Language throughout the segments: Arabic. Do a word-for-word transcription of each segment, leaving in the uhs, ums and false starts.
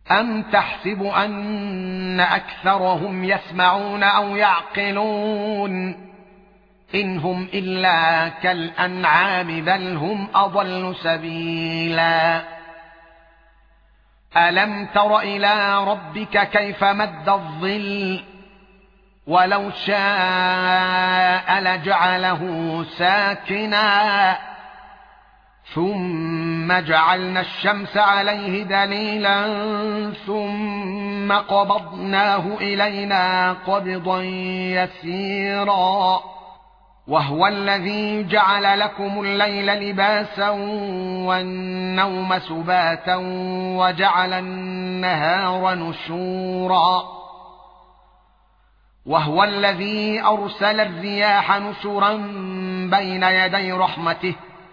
أم تحسب أن أكثرهم يسمعون أو يعقلون إن هم إلا كالأنعام بل هم أضل سبيلا ألم تر إلى ربك كيف مد الظل ولو شاء لجعله ساكنا ثم جعلنا الشمس عليه دليلا ثم قبضناه إلينا قبضا يسيرا وهو الذي جعل لكم الليل لباسا والنوم سباتا وجعل النهار نشورا وهو الذي أرسل الرياح نشرا بين يدي رحمته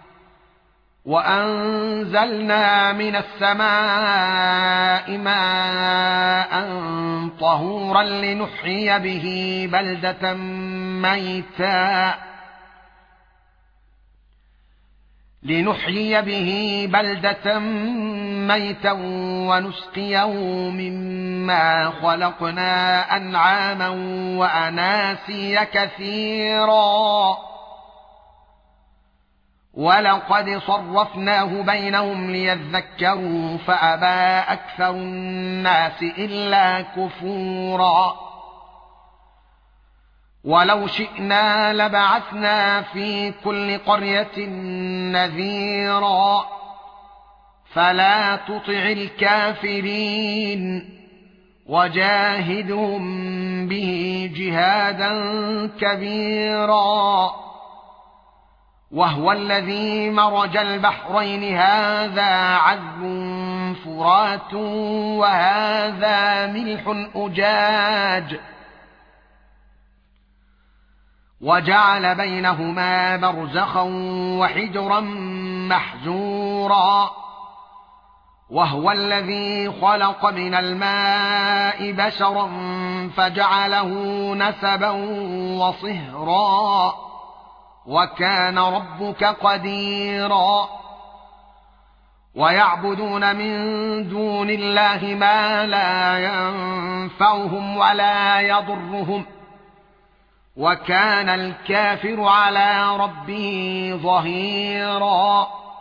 وأنزلنا من السماء ماء طهورا لنحيي به بلدة ميتا لنحيي به بلدة ميتا ونسقيه مما خلقنا أنعاما وأناسيا كثيرا ولقد صرفناه بينهم ليذكروا فأبى أكثر الناس إلا كفورا ولو شئنا لبعثنا في كل قرية نذيرا فلا تطع الكافرين وجاهدهم به جهادا كبيرا وهو الذي مرج البحرين هذا عذب فرات وهذا ملح أجاج وجعل بينهما برزخا وحجرا محجورا وهو الذي خلق من الماء بشرا فجعله نسبا وصهرا وكان ربك قديرا ويعبدون من دون الله ما لا ينفعهم ولا يضرهم وكان الكافر على ربه ظهيرا